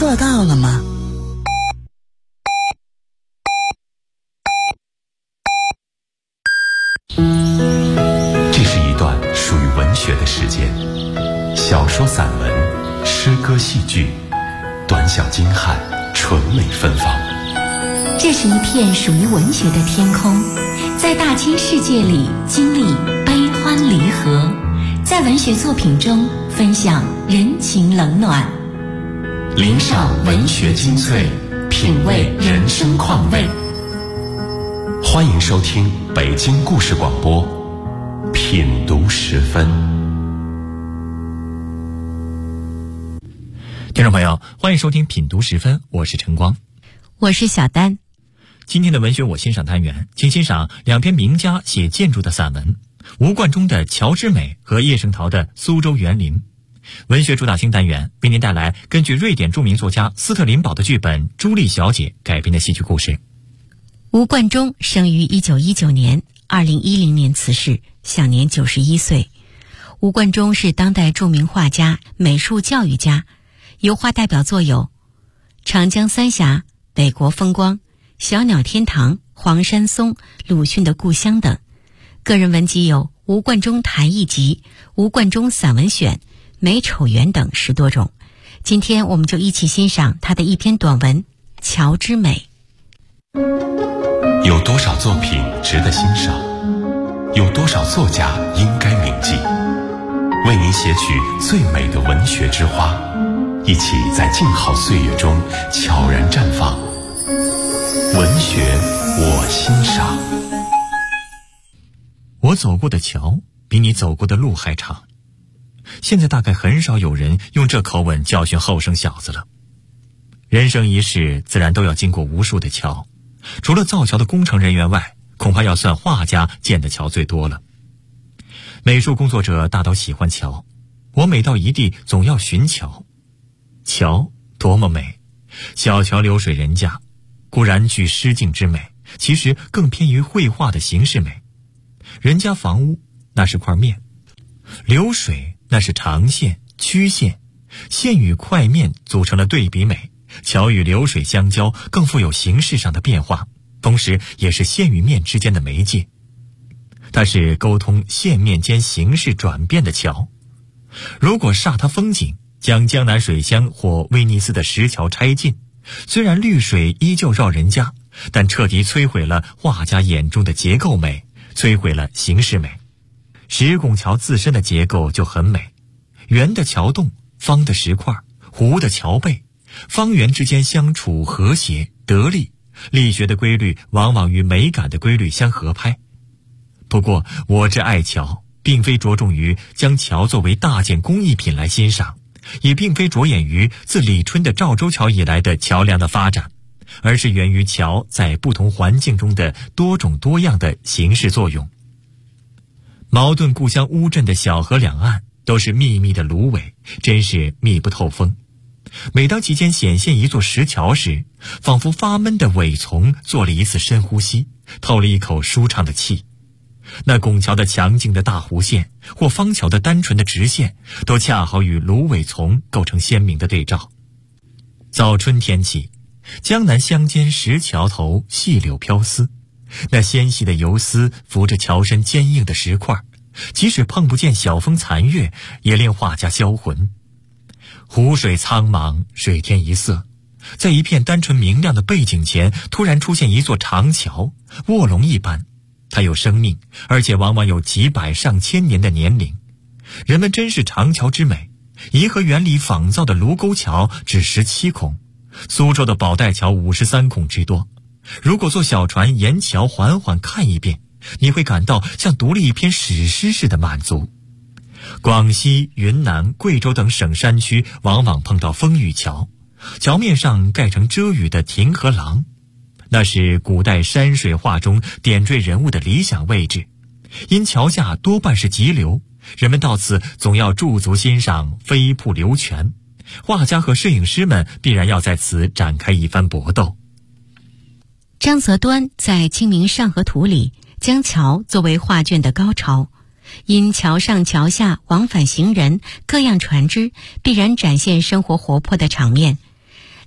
做到了吗？ 这是一段属于文学的时间，小说、散文、诗歌、戏剧，短小精悍，纯美芬芳。 这是一片属于文学的天空，在大千世界里经历悲欢离合，在文学作品中分享人情冷暖， 聆赏文学精粹，品味人生况味。欢迎收听北京故事广播品读时分。 听众朋友，欢迎收听品读时分，我是晨光， 我是小丹。 今天的文学我欣赏单元，请欣赏两篇名家写建筑的散文，吴冠中的《乔之美》和叶圣陶的《苏州园林》。文学主打星单元为您带来根据瑞典著名作家斯特林堡的剧本《朱莉小姐》改编的戏剧故事。 吴冠中生于1919年，2010年辞世，享年91岁。吴冠中是当代著名画家、美术教育家，油画代表作有《长江三峡》《北国风光》《小鸟天堂》《黄山松》《鲁迅的故乡》等。个人文集有《吴冠中谈艺集》《吴冠中散文选》《美丑园》等10多种。今天我们就一起欣赏他的一篇短文《乔之美》。 有多少作品值得欣赏？有多少作家应该铭记？为您写取最美的文学之花，一起在静好岁月中悄然绽放。文学我欣赏。 我走过的桥比你走过的路还长。现在大概很少有人用这口吻教训后生小子了。人生一世自然都要经过无数的桥，除了造桥的工程人员外，恐怕要算画家建的桥最多了。美术工作者大都喜欢桥，我每到一地总要寻桥。桥多么美，小桥流水人家，固然具诗境之美，其实更偏于绘画的形式美。人家房屋那是块面，流水那是长线曲线，线与块面组成了对比美，桥与流水相交，更富有形式上的变化，同时也是线与面之间的媒介。它是沟通线面间形式转变的桥。如果煞它风景，将江南水乡或威尼斯的石桥拆尽，虽然绿水依旧绕人家，但彻底摧毁了画家眼中的结构美，摧毁了形式美。石拱桥自身的结构就很美，圆的桥洞，方的石块，弧的桥背，方圆之间相处和谐得力，力学的规律往往与美感的规律相合拍。不过我之爱桥，并非着重于将桥作为大件工艺品来欣赏，也并非着眼于自李春的赵州桥以来的桥梁的发展，而是源于桥在不同环境中的多种多样的形式作用。茅盾故乡乌镇的小河两岸都是密密的芦苇，真是密不透风。每当其间显现一座石桥时，仿佛发闷的苇丛做了一次深呼吸，透了一口舒畅的气。那拱桥的强劲的大弧线，或方桥的单纯的直线，都恰好与芦苇丛构成鲜明的对照。早春天气，江南乡间石桥头细柳飘丝，那纤细的游丝扶着桥身坚硬的石块，即使碰不见晓风残月，也令画家销魂。湖水苍茫，水天一色，在一片单纯明亮的背景前，突然出现一座长桥，卧龙一般。它有生命，而且往往有几百上千年的年龄。人们珍视长桥之美，颐和园里仿造的卢沟桥只17孔，苏州的宝带桥53孔之多。如果坐小船沿桥缓缓看一遍，你会感到像读了一篇史诗似的满足。广西、云南、贵州等省山区往往碰到风雨桥，桥面上盖成遮雨的亭和廊，那是古代山水画中点缀人物的理想位置。因桥下多半是急流，人们到此总要驻足欣赏飞瀑流泉，画家和摄影师们必然要在此展开一番搏斗。 张择端在《清明上河图》里将桥作为画卷的高潮，因桥上桥下往返行人，各样船只，必然展现生活活泼的场面。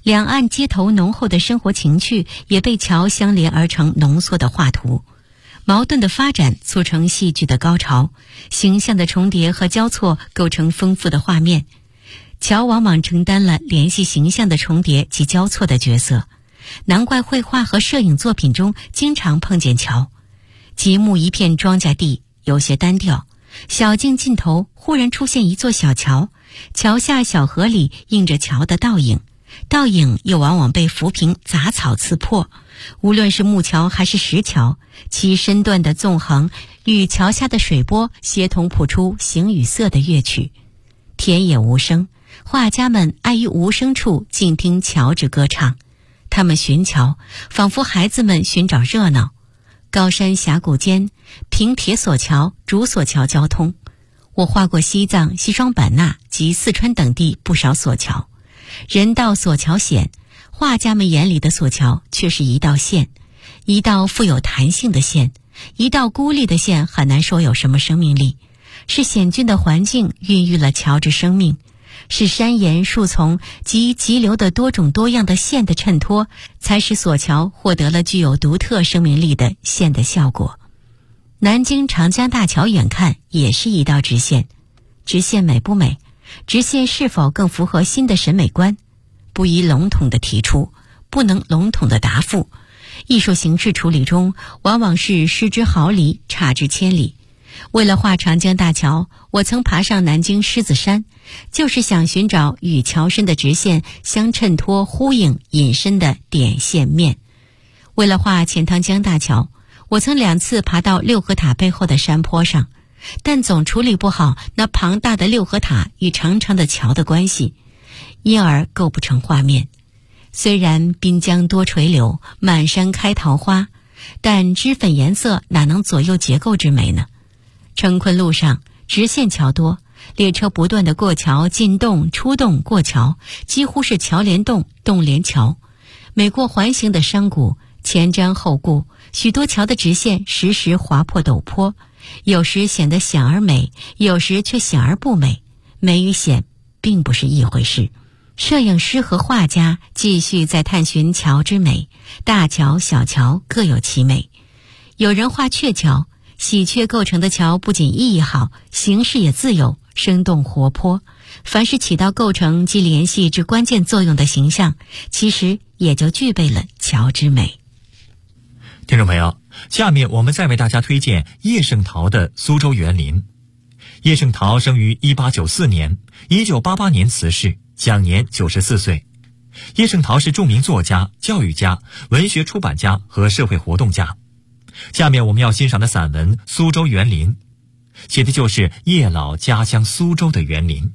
两岸街头浓厚的生活情趣也被桥相连而成浓缩的画图，矛盾的发展促成戏剧的高潮，形象的重叠和交错构成丰富的画面。桥往往承担了联系形象的重叠及交错的角色，难怪绘画和摄影作品中经常碰见桥。极目一片庄稼地，有些单调，小径尽头忽然出现一座小桥，桥下小河里映着桥的倒影，倒影又往往被浮萍杂草刺破。无论是木桥还是石桥，其身段的纵横与桥下的水波协同谱出形与色的乐曲。田野无声，画家们爱于无声处静听桥之歌唱，他们寻桥，仿佛孩子们寻找热闹。高山峡谷间，凭铁索桥、竹索桥交通。我画过西藏、西双版纳及四川等地不少索桥。人道索桥险，画家们眼里的索桥却是一道线，一道富有弹性的线。一道孤立的线很难说有什么生命力，是险峻的环境孕育了桥之生命，是山岩树丛及急流的多种多样的线的衬托，才使索桥获得了具有独特生命力的线的效果。南京长江大桥远看也是一道直线，直线美不美？直线是否更符合新的审美观？不宜笼统地提出，不能笼统地答复。艺术形式处理中，往往是失之毫厘，差之千里。为了画长江大桥，我曾爬上南京狮子山，就是想寻找与桥身的直线相衬托、呼应、引申的点线面。为了画钱塘江大桥，我曾2次爬到六合塔背后的山坡上，但总处理不好那庞大的六合塔与长长的桥的关系，因而构不成画面。虽然滨江多垂柳，满山开桃花，但脂粉颜色哪能左右结构之美呢？成昆路上直线桥多，列车不断地过桥，进洞出洞过桥，几乎是桥连洞，洞连桥。每过环形的山谷，前瞻后顾，许多桥的直线时时划破陡坡，有时显得险而美，有时却险而不美。美与险并不是一回事。摄影师和画家继续在探寻桥之美，大桥小桥各有其美。有人画鹊桥，喜鹊构成的桥不仅意义好，形式也自由生动活泼，凡是起到构成及联系之关键作用的形象，其实也就具备了桥之美。 听众朋友，下面我们再为大家推荐叶圣陶的《苏州园林》。叶圣陶生于1894年，1988年辞世，享年94岁。叶圣陶是著名作家、教育家、文学出版家和社会活动家。下面我们要欣赏的散文《苏州园林》，写的就是叶老家乡苏州的园林。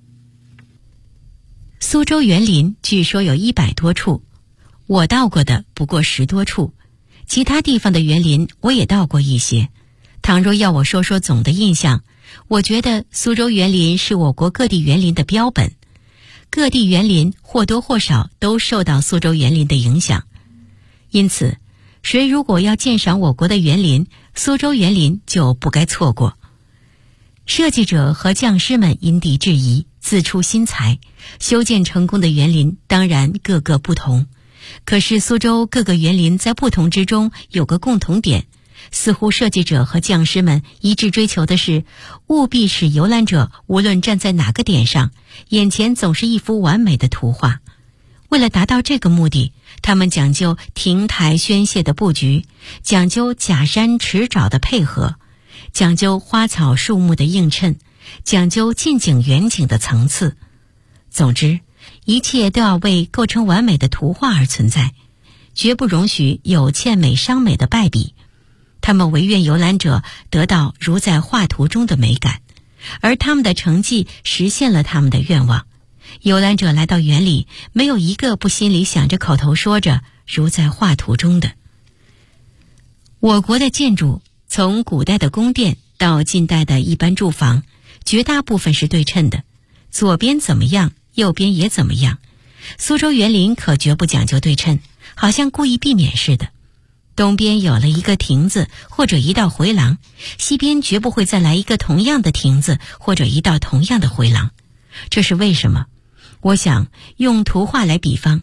苏州园林据说有100多处，我到过的不过10多处，其他地方的园林我也到过一些。倘若要我说说总的印象，我觉得苏州园林是我国各地园林的标本，各地园林或多或少都受到苏州园林的影响。因此，谁如果要鉴赏我国的园林，苏州园林就不该错过。设计者和匠师们因地制宜，自出心裁，修建成功的园林当然各个不同。可是苏州各个园林在不同之中有个共同点，似乎设计者和匠师们一致追求的是，务必使游览者无论站在哪个点上，眼前总是一幅完美的图画。为了达到这个目的，他们讲究亭台轩榭的布局，讲究假山池沼的配合，讲究花草树木的映衬，讲究近景远景的层次。总之，一切都要为构成完美的图画而存在，绝不容许有欠美伤美的败笔。他们唯愿游览者得到如在画图中的美感，而他们的成绩实现了他们的愿望。游览者来到园里，没有一个不心里想着口头说着如在画图中的。我国的建筑从古代的宫殿到近代的一般住房，绝大部分是对称的，左边怎么样，右边也怎么样。苏州园林可绝不讲究对称，好像故意避免似的。东边有了一个亭子或者一道回廊，西边绝不会再来一个同样的亭子或者一道同样的回廊。这是为什么？我想用图画来比方，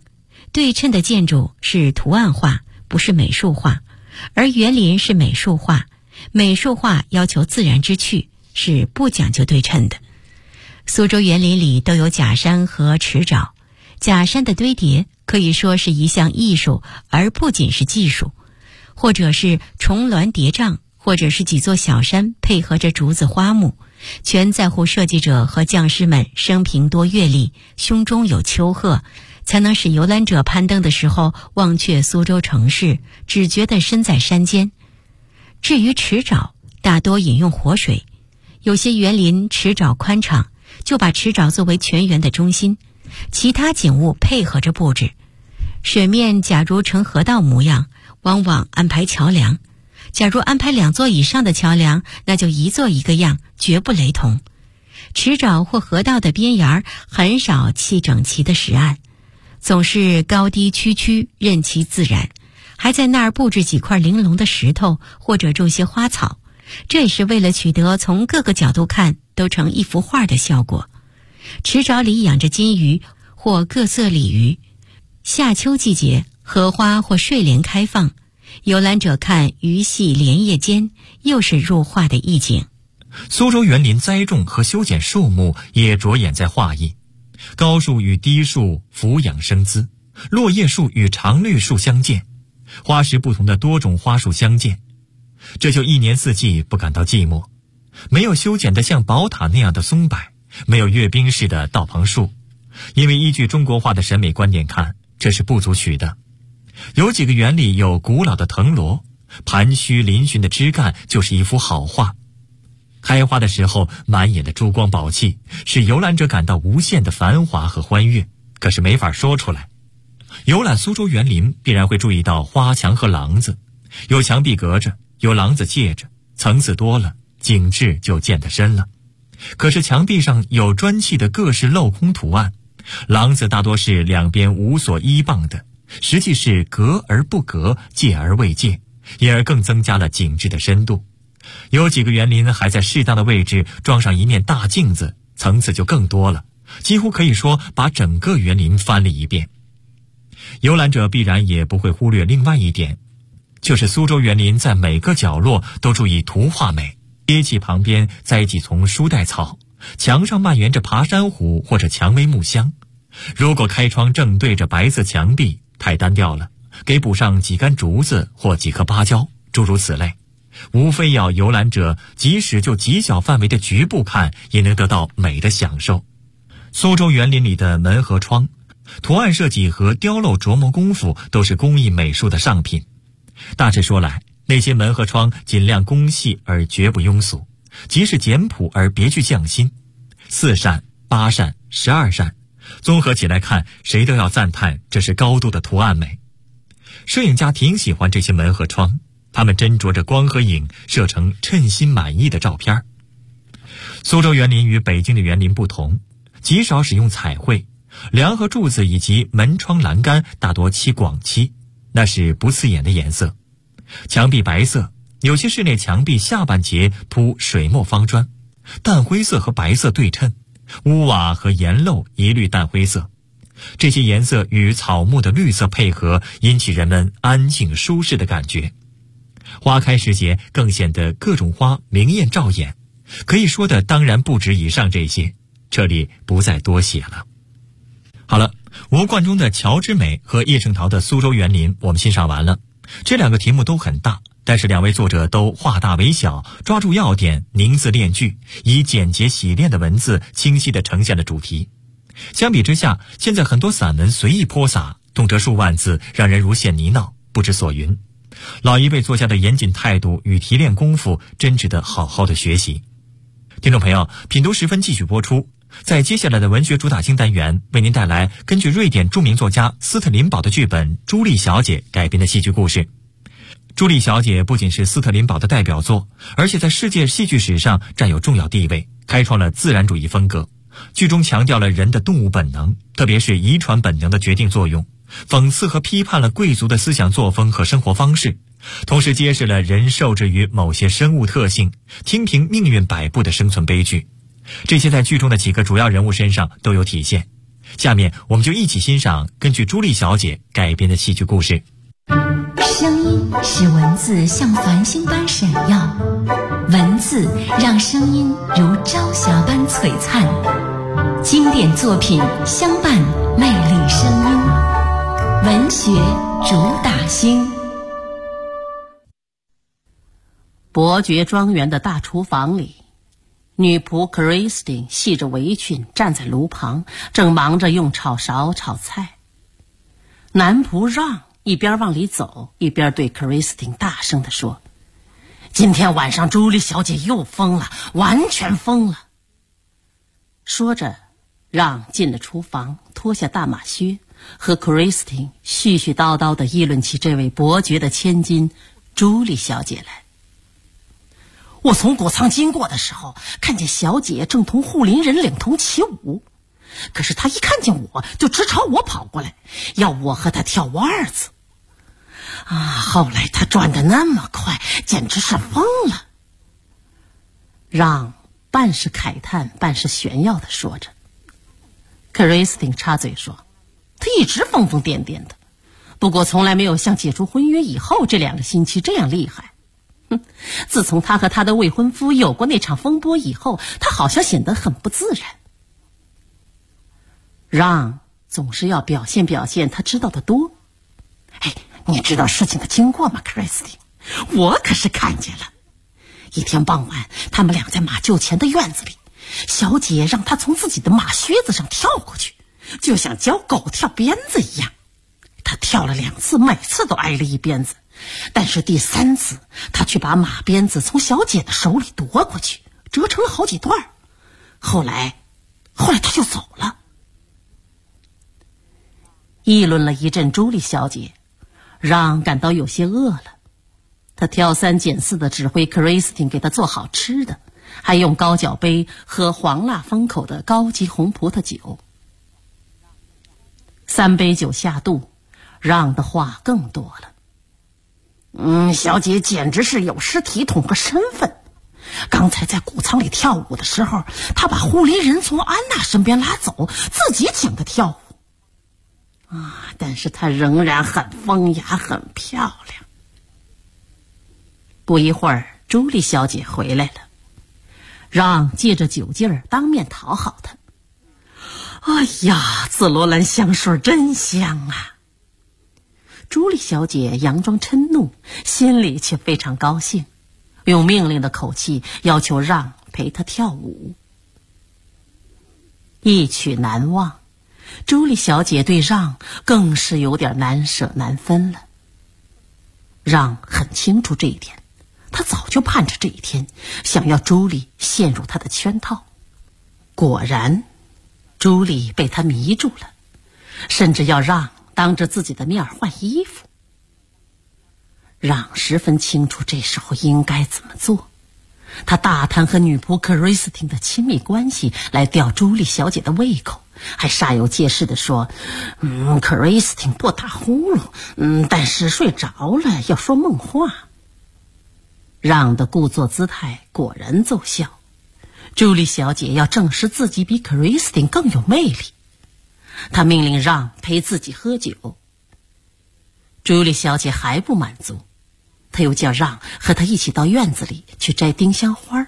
对称的建筑是图案化，不是美术化，而园林是美术化，美术化要求自然之趣，是不讲究对称的。苏州园林里都有假山和池沼，假山的堆叠可以说是一项艺术，而不仅是技术，或者是重峦叠嶂，或者是几座小山配合着竹子花木，全在乎设计者和匠师们生平多阅历，胸中有丘壑，才能使游览者攀登的时候忘却苏州城市，只觉得身在山间。至于池沼，大多引用活水，有些园林池沼宽敞，就把池沼作为全园的中心，其他景物配合着布置。水面假如呈河道模样，往往安排桥梁，假如安排2座以上的桥梁，那就一座一个样，绝不雷同。池沼或河道的边沿很少砌整齐的石岸，总是高低曲曲，任其自然，还在那儿布置几块玲珑的石头，或者种些花草，这也是为了取得从各个角度看都成一幅画的效果。池沼里养着金鱼或各色鲤鱼，夏秋季节荷花或睡莲开放，游览者看鱼戏莲叶间，又是入画的意境。 苏州园林栽种和修剪树木也着眼在画意，高树与低树俯仰生姿，落叶树与常绿树相间，花时不同的多种花树相间，这就一年四季不感到寂寞。没有修剪得像宝塔那样的松柏，没有阅兵式的道旁树，因为依据中国画的审美观点看，这是不足取的。有几个园里有古老的藤萝，盘须嶙峋的枝干就是一幅好画。开花的时候满眼的珠光宝气，使游览者感到无限的繁华和欢悦，可是没法说出来。游览苏州园林必然会注意到花墙和廊子，有墙壁隔着，有廊子借着，层次多了，景致就见得深了。可是墙壁上有砖砌的各式镂空图案，廊子大多是两边无所依傍的，实际是隔而不隔，借而未借，因而更增加了景致的深度。有几个园林还在适当的位置装上一面大镜子，层次就更多了，几乎可以说把整个园林翻了一遍。游览者必然也不会忽略另外一点，就是苏州园林在每个角落都注意图画美，阶砌旁边栽几丛书带草，墙上蔓延着爬山虎或者蔷薇木香。如果开窗正对着白色墙壁，太单调了，给补上几根竹子或几棵芭蕉，诸如此类，无非要游览者即使就极小范围的局部看，也能得到美的享受。苏州园林里的门和窗，图案设计和雕镂琢磨功夫都是工艺美术的上品。大致说来，那些门和窗尽量工细而绝不庸俗，即是简朴而别具匠心。4扇、8扇、12扇，综合起来看，谁都要赞叹这是高度的图案美。摄影家挺喜欢这些门和窗，他们斟酌着光和影，摄成称心满意的照片。苏州园林与北京的园林不同，极少使用彩绘，梁和柱子以及门窗栏杆大多漆广漆，那是不刺眼的颜色。墙壁白色，有些室内墙壁下半截铺水墨方砖，淡灰色和白色对称，屋瓦和檐漏一律淡灰色。这些颜色与草木的绿色配合，引起人们安静舒适的感觉。花开时节更显得各种花明艳照眼，可以说的当然不止以上这些，这里不再多写了。好了，吴冠中的乔之美和叶圣陶的苏州园林我们欣赏完了。这两个题目都很大，但是两位作者都化大为小，抓住要点，凝字练句，以简洁洗练的文字清晰地呈现了主题。相比之下，现在很多散文随意泼洒，动辄数万字，让人如陷泥淖，不知所云。老一辈作家的严谨态度与提炼功夫，真值得好好的学习。听众朋友，品读时分继续播出。在接下来的文学主打星单元，为您带来根据瑞典著名作家斯特林堡的剧本《朱莉小姐》改编的戏剧故事。朱莉小姐不仅是斯特林堡的代表作，而且在世界戏剧史上占有重要地位，开创了自然主义风格。剧中强调了人的动物本能，特别是遗传本能的决定作用，讽刺和批判了贵族的思想作风和生活方式，同时揭示了人受制于某些生物特性，听凭命运摆布的生存悲剧。这些在剧中的几个主要人物身上都有体现。 下面我们就一起欣赏根据朱莉小姐改编的戏剧故事。 声音使文字像繁星般闪耀，文字让声音如朝霞般璀璨。经典作品相伴魅力声音，文学主打星。 伯爵庄园的大厨房里，女仆 Christine 系着围裙站在炉旁，正忙着用炒勺炒菜。男仆让一边往里走，一边对 Christine 大声地说：“今天晚上朱莉小姐又疯了，完全疯了。”说着，让进了厨房，脱下大马靴，和 Christine 絮絮叨叨地议论起这位伯爵的千金朱莉小姐来。我从谷仓经过的时候，看见小姐正同护林人领头起舞，可是她一看见我就直朝我跑过来，要我和她跳waltz子。后来她转得那么快，简直是疯了。让半是慨叹半是炫耀地说着。Christine 插嘴说：“她一直疯疯癫癫的，不过从来没有像解除婚约以后这2个星期这样厉害。自从他和他的未婚夫有过那场风波以后，他好像显得很不自然。”让总是要表现表现他知道的多。你知道事情的经过吗 Christine？ 我可是看见了。一天傍晚，他们俩在马厩前的院子里，小姐让他从自己的马靴子上跳过去，就像教狗跳鞭子一样。他跳了2次，每次都挨了一鞭子，但是第3次他却把马鞭子从小姐的手里夺过去，折成了好几段。后来他就走了。议论了一阵朱莉小姐，让感到有些饿了。他挑3拣4的指挥 Christine 给他做好吃的，还用高脚杯喝黄辣封口的高级红葡萄酒。3杯酒下肚，让的话更多了。小姐简直是有失体统和身份。刚才在谷仓里跳舞的时候，她把护林人从安娜身边拉走，自己请她跳舞。但是她仍然很风雅，很漂亮。不一会儿，朱莉小姐回来了，让借着酒劲儿当面讨好她。紫罗兰香水真香啊！朱莉小姐佯装嗔怒，心里却非常高兴，用命令的口气要求让陪她跳舞。一曲难忘，朱莉小姐对让更是有点难舍难分了。让很清楚这一点，他早就盼着这一天，想要朱莉陷入他的圈套。果然，朱莉被他迷住了，甚至要让当着自己的面换衣服。让十分清楚这时候应该怎么做。他大谈和女仆 Christine 的亲密关系来吊朱莉小姐的胃口，还煞有介事地说Christine 不打呼噜，但是睡着了要说梦话。让的故作姿态果然奏效，朱莉小姐要证实自己比 Christine 更有魅力。她命令让陪自己喝酒。朱莉小姐还不满足，她又叫让和她一起到院子里去摘丁香花。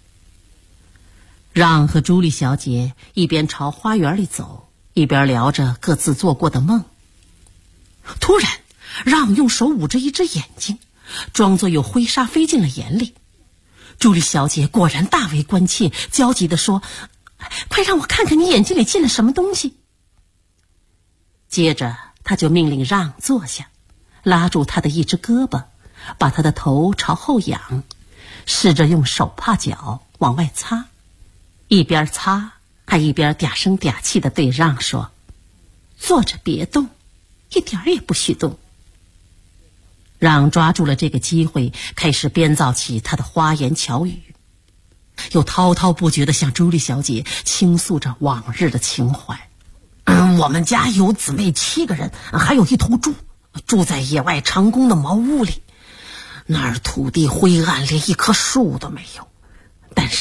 让和朱莉小姐一边朝花园里走，一边聊着各自做过的梦。突然，让用手捂着一只眼睛，装作有灰沙飞进了眼里。朱莉小姐果然大为关切，焦急地说：“快让我看看你眼睛里进了什么东西。”接着，她就命令让坐下，拉住他的一只胳膊，把他的头朝后仰，试着用手帕脚往外擦，一边擦还一边嗲声嗲气地对让说：“坐着别动，一点也不许动。”让抓住了这个机会，开始编造起他的花言巧语，又滔滔不绝地向朱莉小姐倾诉着往日的情怀。我们家有姊妹7个人，还有一头猪，住在野外长工的茅屋里，那儿土地灰暗，连一棵树都没有。但是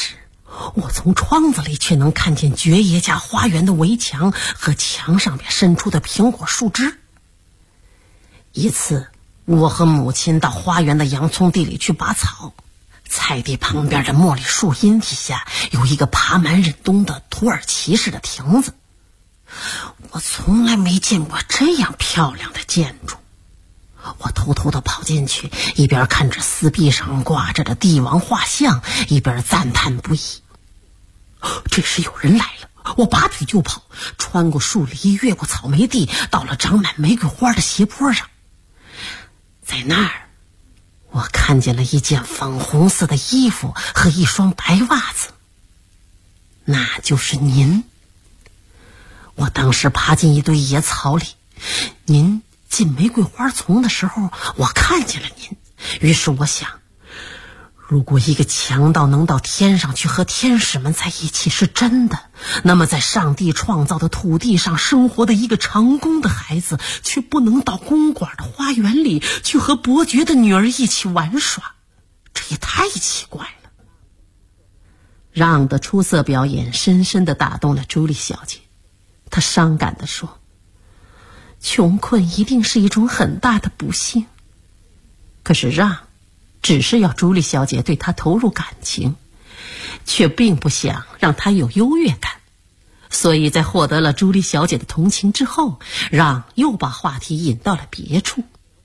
我从窗子里却能看见爵爷家花园的围墙和墙上面伸出的苹果树枝。一次，我和母亲到花园的洋葱地里去拔草，菜地旁边的茉莉树荫底下有一个爬满忍冬的土耳其式的亭子。我从来没见过这样漂亮的建筑。我偷偷地跑进去，一边看着四壁上挂着的帝王画像，一边赞叹不已。这时有人来了，我拔腿就跑，穿过树篱，越过草莓地，到了长满玫瑰花的斜坡上。在那儿，我看见了一件粉红色的衣服和一双白袜子，那就是您。我当时爬进一堆野草里，您进玫瑰花丛的时候，我看见了您。于是我想，如果一个强盗能到天上去和天使们在一起是真的，那么在上帝创造的土地上生活的一个长工的孩子，却不能到公馆的花园里去和伯爵的女儿一起玩耍，这也太奇怪了。让的出色表演深深地打动了朱莉小姐，她伤感地说，穷困一定是一种很大的不幸。可是让只是要朱莉小姐对他投入感情，却并不想让她有优越感。所以在获得了朱莉小姐的同情之后，让又把话题引到了别处。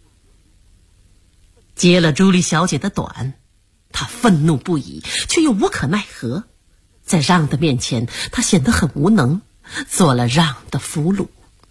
接了朱莉小姐的短，她愤怒不已，却又无可奈何。在让的面前，她显得很无能，做了让的俘虏。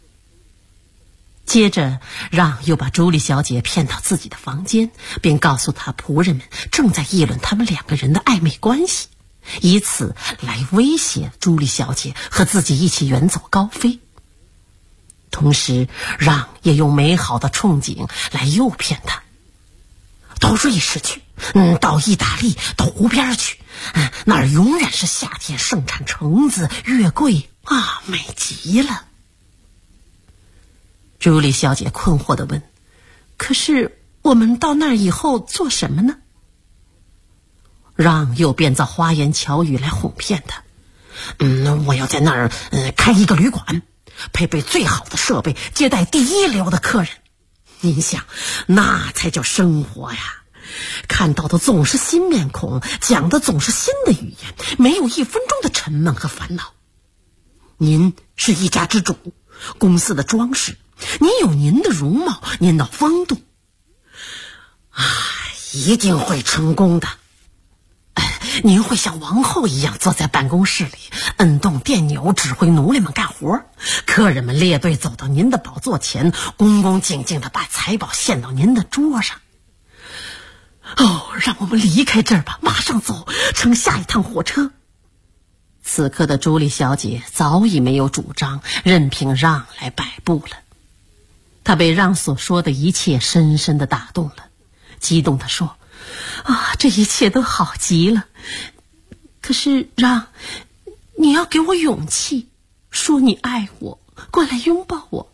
接着，让又把朱莉小姐骗到自己的房间，并告诉她仆人们正在议论他们两个人的暧昧关系，以此来威胁朱莉小姐和自己一起远走高飞。同时，让也用美好的憧憬来诱骗她，到瑞士去，到意大利，到湖边去，那儿永远是夏天，盛产橙子、月桂啊，美极了。朱莉小姐困惑地问，可是我们到那儿以后做什么呢？让又编造花言巧语来哄骗她。我要在那儿开一个旅馆，配备最好的设备，接待第一流的客人。您想，那才叫生活呀！看到的总是新面孔，讲的总是新的语言，没有1分钟的沉闷和烦恼。您是一家之主，公司的装饰，您有您的容貌，您的风度，一定会成功的。您会像王后一样坐在办公室里，摁动电钮，指挥奴隶们干活，客人们列队走到您的宝座前，恭恭敬敬地把财宝献到您的桌上。让我们离开这儿吧，马上走，乘下一趟火车。此刻的朱莉小姐早已没有主张，任凭让来摆布了。她被让所说的一切深深地打动了，激动地说，这一切都好极了。可是让，你要给我勇气，说你爱我，过来拥抱我。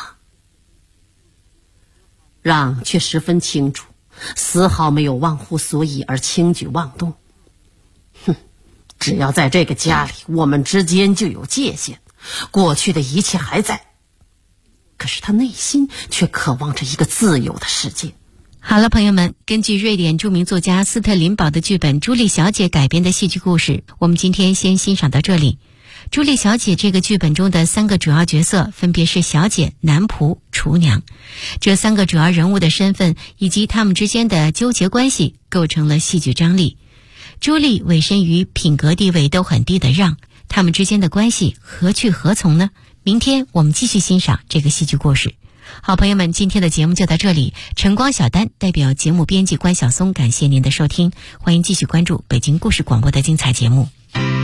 让却十分清楚，丝毫没有忘乎所以而轻举妄动。只要在这个家里，我们之间就有界限，过去的一切还在。可是他内心却渴望着一个自由的世界。 好了，朋友们，根据瑞典著名作家斯特林堡的剧本《朱莉小姐》改编的戏剧故事，我们今天先欣赏到这里。朱莉小姐这个剧本中的3个主要角色分别是小姐、男仆、厨娘。这3个主要人物的身份以及他们之间的纠结关系构成了戏剧张力。朱莉委身于品格地位都很低的让，他们之间的关系何去何从呢？明天我们继续欣赏这个戏剧故事。好朋友们，今天的节目就到这里。晨光小丹代表节目编辑关晓松，感谢您的收听，欢迎继续关注北京故事广播的精彩节目。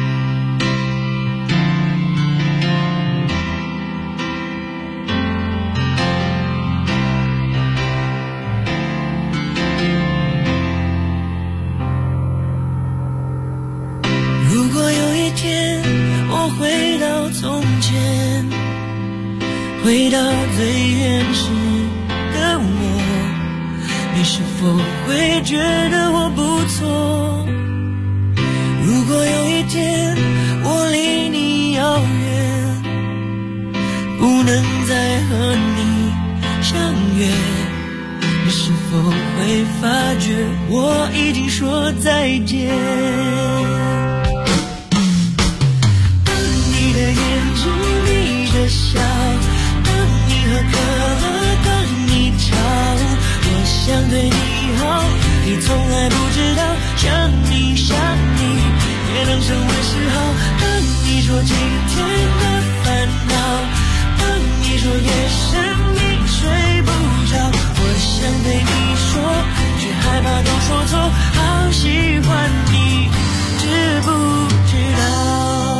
如果有一天我回到从前，回到最原始的我，你是否会觉得我不错？如果有一天我离你遥远，不能再和你相约，你是否会发觉我已经说再见？当你的眼睛眯着笑，当你喝可乐，当你吵，我想对你好，你从来不知道，想你想你也能成为嗜好。当你说今天的烦恼，当你说夜深你睡不着，我想对你说，却害怕都说错，好喜欢你，知不知道？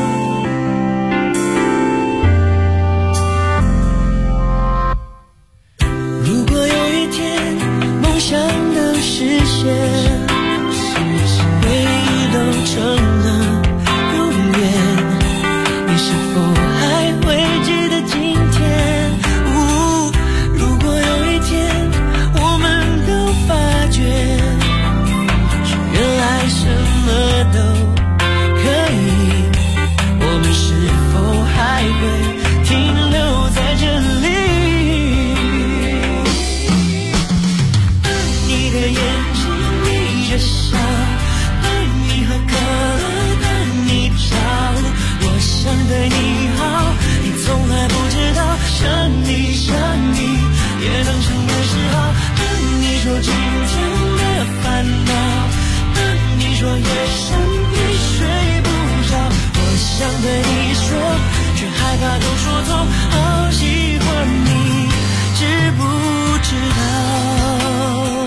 如果有一天梦想都实现，回忆都成了永远，你是否还会记得今天？如果有一天我们都发觉，原来什么都可以，我们是否还会停留在这里？当你的眼睛眯着笑，当你喝可乐，当你吵，我想对你好，你从来不知道，想你想你也能成为嗜好。当你说今天的烦恼，当你说夜深你睡不着，我想对你说，却害怕都说错，好喜欢你，知不知道？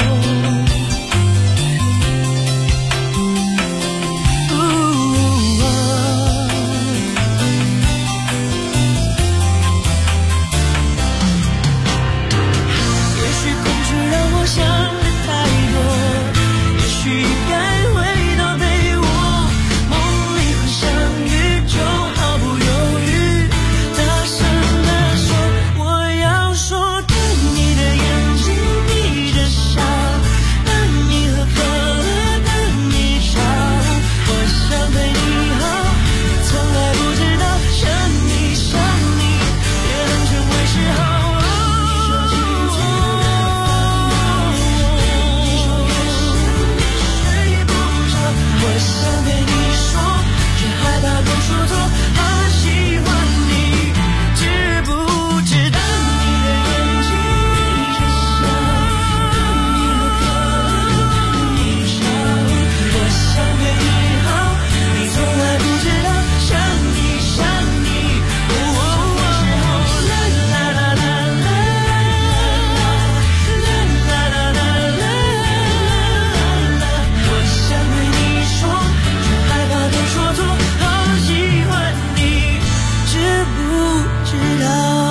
想的太多，也许该回到被窝，梦里和相遇就毫不犹豫，大声地说我要说。当你的眼睛眯着笑，当你喝可乐，当你吵，我想对你好，你从来不知道，想你想你也能成为嗜好。我想对你说，却害怕都说错，好喜欢你，知不知道？你的眼睛眯着笑，当你喝可乐，当你吵，我想对你好，你从来不知道，想你想你，我什么时候啦啦啦啦啦啦啦啦啦啦，我想对你说，却害怕都说错，好喜欢你，知不知道？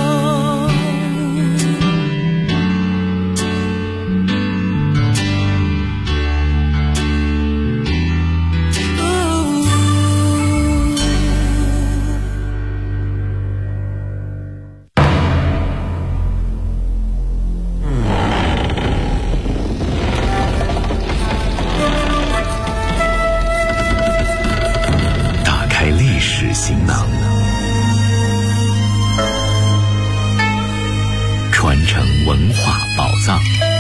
打开历史行囊，传承文化宝藏。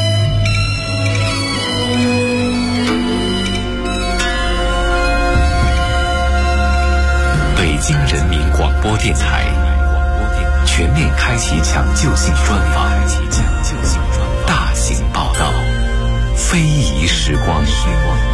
北京人民广播电台全面开启抢救性专访，大型报道，非遗时光。